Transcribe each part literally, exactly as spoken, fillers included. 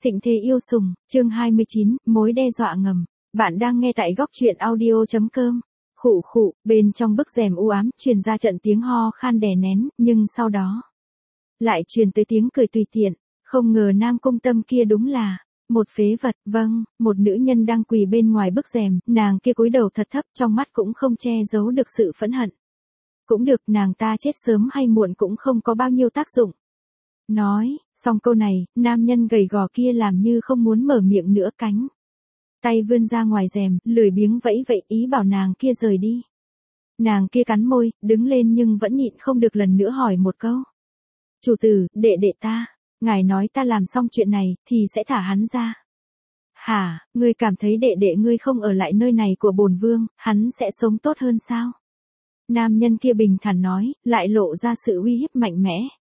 Thịnh thế yêu sùng, chương hai mươi chín, mối đe dọa ngầm. Bạn đang nghe tại góc truyện audio chấm com. Khụ khụ, bên trong bức rèm u ám truyền ra trận tiếng ho khan đè nén, nhưng sau đó lại truyền tới tiếng cười tùy tiện. Không ngờ Nam Cung Tâm kia đúng là một phế vật, vâng, một nữ nhân đang quỳ bên ngoài bức rèm, nàng kia cúi đầu thật thấp, trong mắt cũng không che giấu được sự phẫn hận. Cũng được, nàng ta chết sớm hay muộn cũng không có bao nhiêu tác dụng. Nói, xong câu này, nam nhân gầy gò kia làm như không muốn mở miệng nữa, cánh tay vươn ra ngoài rèm, lười biếng vẫy vẫy ý bảo nàng kia rời đi. Nàng kia cắn môi, đứng lên nhưng vẫn nhịn không được lần nữa hỏi một câu. Chủ tử, đệ đệ ta, ngài nói ta làm xong chuyện này, thì sẽ thả hắn ra. Hả, ngươi cảm thấy đệ đệ ngươi không ở lại nơi này của bổn vương, hắn sẽ sống tốt hơn sao? Nam nhân kia bình thản nói, lại lộ ra sự uy hiếp mạnh mẽ.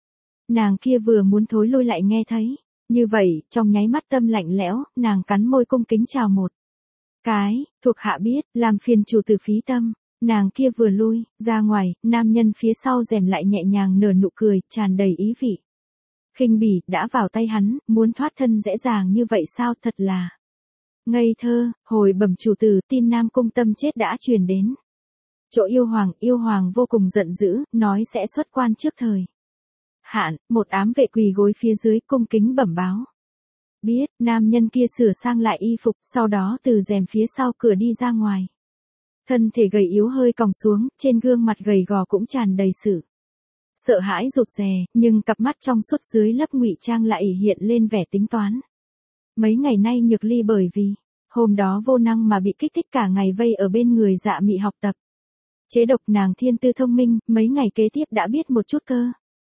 Nàng kia vừa muốn thối lui lại nghe thấy. Như vậy, trong nháy mắt tâm lạnh lẽo, nàng cắn môi cung kính chào một cái, thuộc hạ biết, làm phiền chủ tử phí tâm. Nàng kia vừa lui ra ngoài, nam nhân phía sau rèm lại nhẹ nhàng nở nụ cười, tràn đầy ý vị. Khinh bỉ, đã vào tay hắn, muốn thoát thân dễ dàng như vậy sao, thật là ngây thơ. Hồi bẩm chủ tử, tin Nam Cung Tâm chết đã truyền đến chỗ yêu hoàng, yêu hoàng vô cùng giận dữ, nói sẽ xuất quan trước thời hạn. Một ám vệ quỳ gối phía dưới cung kính bẩm báo. Biết, nam nhân kia sửa sang lại y phục, sau đó từ rèm phía sau cửa đi ra ngoài. Thân thể gầy yếu hơi còng xuống, trên gương mặt gầy gò cũng tràn đầy sự sợ hãi rụt rè, nhưng cặp mắt trong suốt dưới lớp ngụy trang lại hiện lên vẻ tính toán. Mấy ngày nay Nhược Ly bởi vì hôm đó vô năng mà bị kích thích cả ngày vây ở bên người Dạ Mị học tập chế độc, nàng thiên tư thông minh, mấy ngày kế tiếp đã biết một chút cơ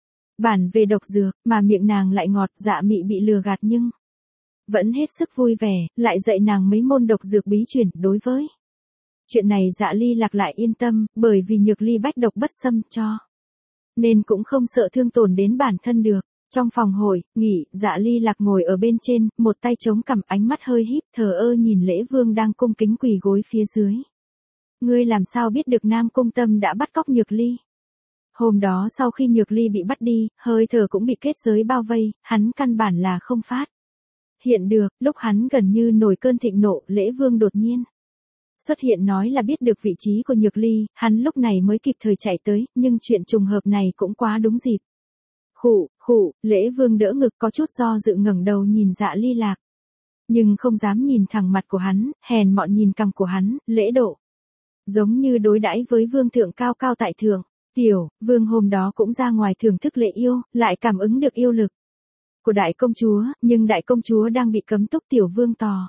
bản về độc dược, mà miệng nàng lại ngọt. Dạ Mị bị lừa gạt nhưng vẫn hết sức vui vẻ, lại dạy nàng mấy môn độc dược bí truyền. Đối với chuyện này Dạ Ly Lạc lại yên tâm, bởi vì Nhược Ly bách độc bất xâm cho nên cũng không sợ thương tổn đến bản thân được. Trong phòng hội nghỉ, Dạ Ly Lạc ngồi ở bên trên, một tay chống cằm, ánh mắt hơi híp, thờ ơ nhìn Lễ Vương đang cung kính quỳ gối phía dưới. Ngươi làm sao biết được Nam Cung Tâm đã bắt cóc Nhược Ly? Hôm đó sau khi Nhược Ly bị bắt đi, hơi thở cũng bị kết giới bao vây, hắn căn bản là không phát hiện được. Lúc hắn gần như nổi cơn thịnh nộ, Lễ Vương đột nhiên xuất hiện nói là biết được vị trí của Nhược Ly, hắn lúc này mới kịp thời chạy tới, nhưng chuyện trùng hợp này cũng quá đúng dịp. Khụ, khụ, Lễ Vương đỡ ngực có chút do dự ngẩng đầu nhìn Dạ Ly Lạc. Nhưng không dám nhìn thẳng mặt của hắn, hèn mọn nhìn cằm của hắn, lễ độ. Giống như đối đãi với vương thượng cao cao tại thượng. Tiểu, vương hôm đó cũng ra ngoài thưởng thức lễ yêu, lại cảm ứng được yêu lực của đại công chúa, nhưng đại công chúa đang bị cấm túc. Tiểu vương tò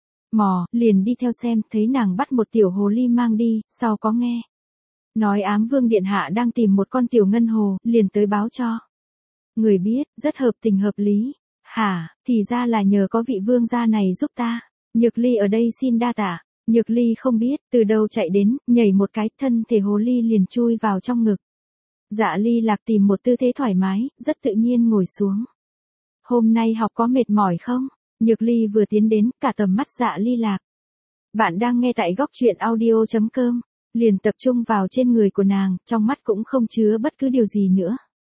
mò, liền đi theo xem, thấy nàng bắt một tiểu hồ ly mang đi, sau có nghe nói ám vương điện hạ đang tìm một con tiểu ngân hồ, liền tới báo cho người biết, rất hợp tình hợp lý. Hả, thì ra là nhờ có vị vương gia này giúp ta. Nhược Ly ở đây xin đa tạ. Nhược Ly không biết từ đâu chạy đến, nhảy một cái, thân thể hồ ly liền chui vào trong ngực. Dạ Ly Lạc tìm một tư thế thoải mái, rất tự nhiên ngồi xuống. Hôm nay học có mệt mỏi không? Nhược Ly vừa tiến đến, cả tầm mắt Dạ Ly Lạc. Bạn đang nghe tại góc truyện audio chấm com, liền tập trung vào trên người của nàng, trong mắt cũng không chứa bất cứ điều gì nữa.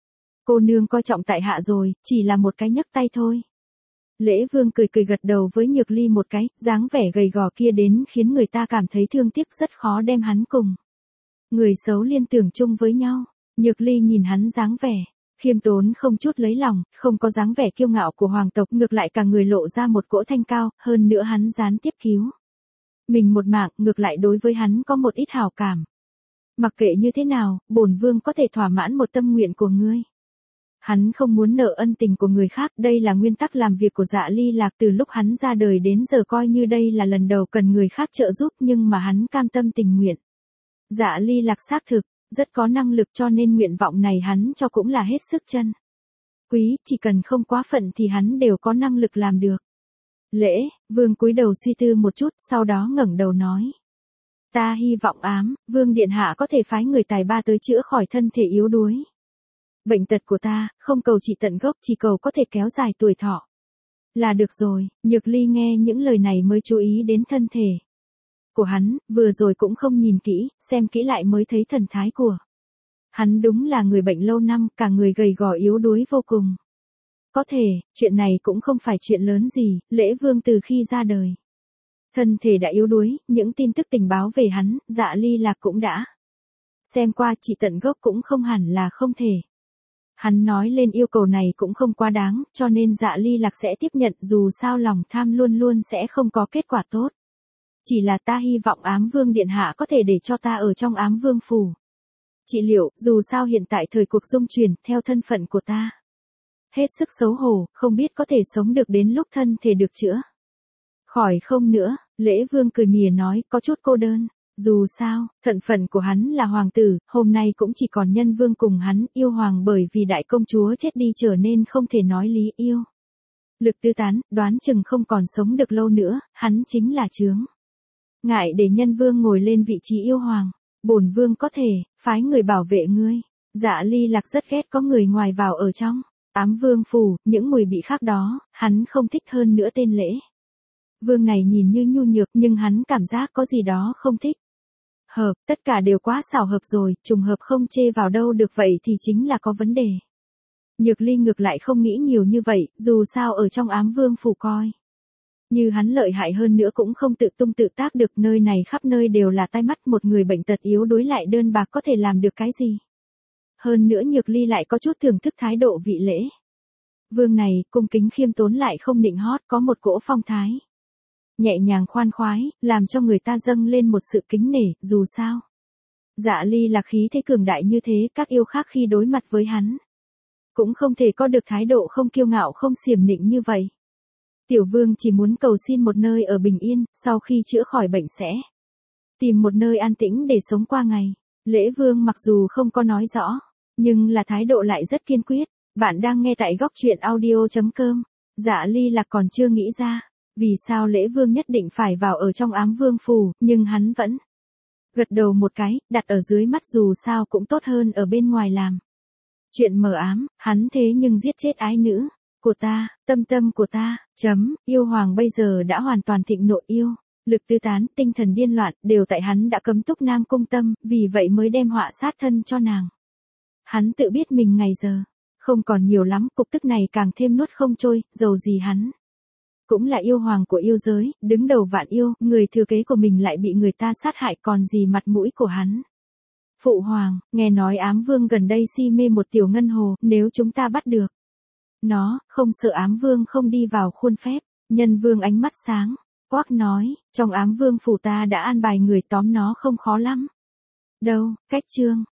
Cô nương coi trọng tại hạ rồi, chỉ là một cái nhấc tay thôi. Lễ Vương cười cười gật đầu với Nhược Ly một cái, dáng vẻ gầy gò kia đến khiến người ta cảm thấy thương tiếc, rất khó đem hắn cùng người xấu liên tưởng chung với nhau. Nhược Ly nhìn hắn dáng vẻ khiêm tốn không chút lấy lòng, không có dáng vẻ kiêu ngạo của hoàng tộc, ngược lại cả người lộ ra một cỗ thanh cao, hơn nữa hắn gián tiếp cứu mình một mạng, ngược lại đối với hắn có một ít hảo cảm. Mặc kệ như thế nào, bổn vương có thể thỏa mãn một tâm nguyện của ngươi. Hắn không muốn nợ ân tình của người khác, đây là nguyên tắc làm việc của Dạ Ly Lạc từ lúc hắn ra đời đến giờ, coi như đây là lần đầu cần người khác trợ giúp, nhưng mà hắn cam tâm tình nguyện. Dạ Ly Lạc xác thực rất có năng lực, cho nên nguyện vọng này hắn cho cũng là hết sức chân quý, chỉ cần không quá phận thì hắn đều có năng lực làm được. Lễ Vương cúi đầu suy tư một chút, sau đó ngẩng đầu nói. Ta hy vọng ám Vương điện hạ có thể phái người tài ba tới chữa khỏi thân thể yếu đuối bệnh tật của ta, không cầu trị tận gốc, chỉ cầu có thể kéo dài tuổi thọ là được rồi. Nhược Ly nghe những lời này mới chú ý đến thân thể của hắn, vừa rồi cũng không nhìn kỹ, xem kỹ lại mới thấy thần thái của hắn đúng là người bệnh lâu năm, cả người gầy gò yếu đuối vô cùng. có thể, chuyện này cũng không phải chuyện lớn gì, Lễ Vương từ khi ra đời. Thân thể đã yếu đuối, những tin tức tình báo về hắn, Dạ Ly Lạc cũng đã xem qua, chỉ tận gốc cũng không hẳn là không thể. Hắn nói lên yêu cầu này cũng không quá đáng, cho nên Dạ Ly Lạc sẽ tiếp nhận, dù sao lòng tham luôn luôn sẽ không có kết quả tốt. Chỉ là ta hy vọng Ám Vương Điện Hạ có thể để cho ta ở trong Ám Vương Phủ trị liệu, dù sao hiện tại thời cuộc dung chuyển, theo thân phận của ta hết sức xấu hổ, không biết có thể sống được đến lúc thân thể được chữa khỏi không nữa. Lễ Vương cười mỉa nói, có chút cô đơn. Dù sao, thân phận của hắn là hoàng tử, hôm nay cũng chỉ còn nhân vương cùng hắn, yêu hoàng bởi vì đại công chúa chết đi trở nên không thể nói lý yêu. Lực tư tán, đoán chừng không còn sống được lâu nữa, hắn chính là chướng ngại để nhân vương ngồi lên vị trí yêu hoàng. Bổn vương có thể phái người bảo vệ ngươi. Dạ Ly Lạc rất ghét có người ngoài vào ở trong Ám Vương Phủ, những mùi bị khác đó, hắn không thích hơn nữa. Tên Lễ Vương này nhìn như nhu nhược nhưng hắn cảm giác có gì đó không thích hợp, tất cả đều quá xảo hợp rồi, trùng hợp không chê vào đâu được, vậy thì chính là có vấn đề. Nhược Ly ngược lại không nghĩ nhiều như vậy, dù sao ở trong Ám Vương Phủ coi như hắn lợi hại hơn nữa cũng không tự tung tự tác được, nơi này khắp nơi đều là tai mắt, một người bệnh tật yếu đuối lại đơn bạc có thể làm được cái gì. Hơn nữa Nhược Ly lại có chút thưởng thức thái độ vị Lễ Vương này, cung kính khiêm tốn lại không nịnh hót, có một cỗ phong thái nhẹ nhàng khoan khoái, làm cho người ta dâng lên một sự kính nể, dù sao Dạ Ly Lạc khí thế cường đại như thế, các yêu khác khi đối mặt với hắn cũng không thể có được thái độ không kiêu ngạo không xiểm nịnh như vậy. Tiểu vương chỉ muốn cầu xin một nơi ở bình yên, sau khi chữa khỏi bệnh sẽ tìm một nơi an tĩnh để sống qua ngày. Lễ Vương mặc dù không có nói rõ, nhưng là thái độ lại rất kiên quyết. Bạn đang nghe tại góc truyện audio chấm com. Dạ Ly Lạc còn chưa nghĩ ra, vì sao Lễ Vương nhất định phải vào ở trong Ám Vương Phủ, nhưng hắn vẫn gật đầu một cái, đặt ở dưới mắt dù sao cũng tốt hơn ở bên ngoài làm chuyện mờ ám. Hắn thế nhưng giết chết ái nữ của ta, tâm tâm của ta, chấm, yêu hoàng bây giờ đã hoàn toàn thịnh nộ yêu, lực tư tán, tinh thần điên loạn, đều tại hắn đã cấm túc Nam Cung Tâm, vì vậy mới đem họa sát thân cho nàng. Hắn tự biết mình ngày giờ không còn nhiều lắm, cục tức này càng thêm nuốt không trôi, dầu gì hắn cũng là yêu hoàng của yêu giới, đứng đầu vạn yêu, người thừa kế của mình lại bị người ta sát hại, còn gì mặt mũi của hắn. Phụ hoàng, nghe nói Ám Vương gần đây si mê một tiểu ngân hồ, nếu chúng ta bắt được nó, không sợ Ám Vương không đi vào khuôn phép. Nhân Vương ánh mắt sáng quắc nói, trong Ám Vương Phủ ta đã an bài người tóm nó không khó lắm đâu. Cách chương